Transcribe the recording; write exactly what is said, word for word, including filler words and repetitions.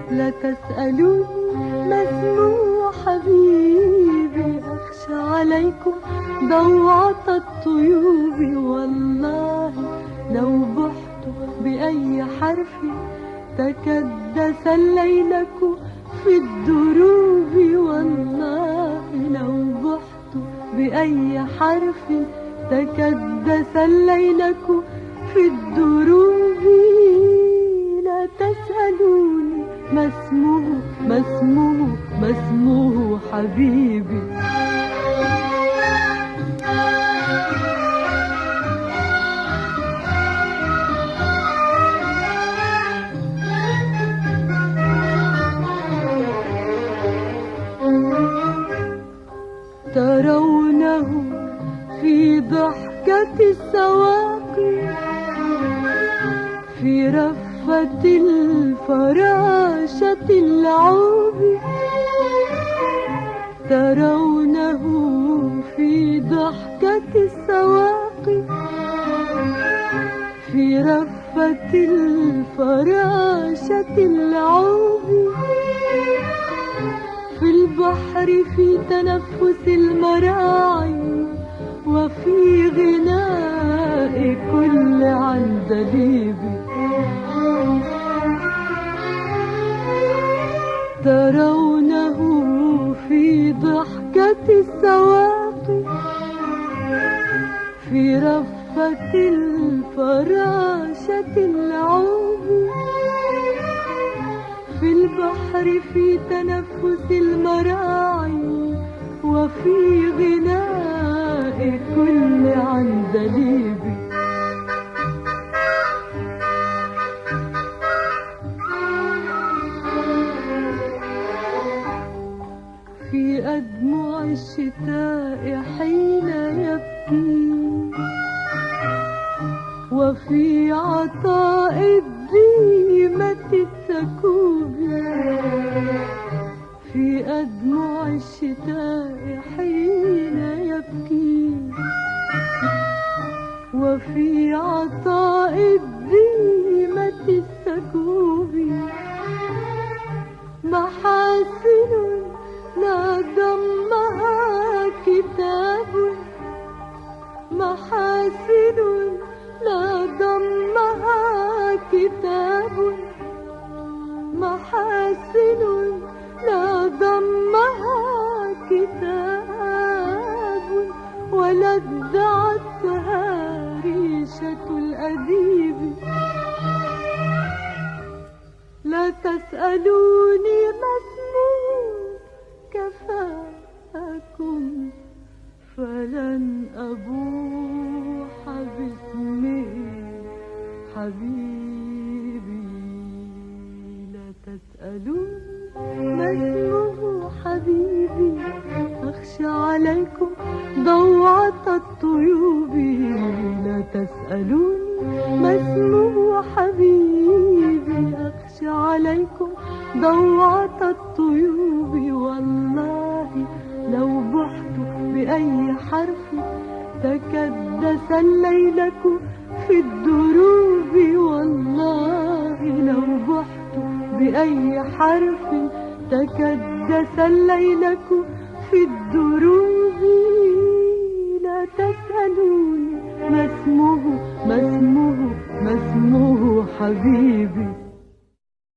لا تسألوني ما اسمه حبيبي، أخشى عليكم ضوعة الطيوب. والله لو بحت بأي حرف تكدس الليلك في الدروب. والله لو بحت بأي حرف تكدس الليلك في الدروب. لا تسألوني ما اسمه ما اسمه ما اسمه حبيبي. ترونه في ضحكة السواقي، في رفة الفراشة اللعوب. ترونه في ضحكة السواقي، في رفة الفراشة اللعوب. في البحر في تنفس المراعي، وفي غناء كل عندليب. ترونه في ضحكة السواقي، في رفة الفراشة اللعوب. في البحر في تنفس المراعي، وفي غناء كل عندليب. في أدمع الشتاء حين يبكي، وفي عطاء الديمة السكوب. في أدمع الشتاء حين يبكي، وفي عطاء الديمة السكوب. محاسن لا ضمها كتاب، محاسن لا ضمها كتاب، محاسن لا ضمها كتاب. ولذعتها ريشة الأديب. لا تسألوني ما اسمه كفاكم، فلن أبوح باسمه حبيبي. لا تسألوني ما اسمه حبيبي، أخشى عليكم ضوعة الطيوب. لا تسألوني ما اسمه حبيبي، أخشى عليكم ضوعة الطيوب. والله لو بحت بأي حرف تكدس الليلك في الدروب. والله لو بحت بأي حرف تكدس الليلك في الدروب. لا تسألوني ما اسمه ما اسمه ما اسمه حبيبي.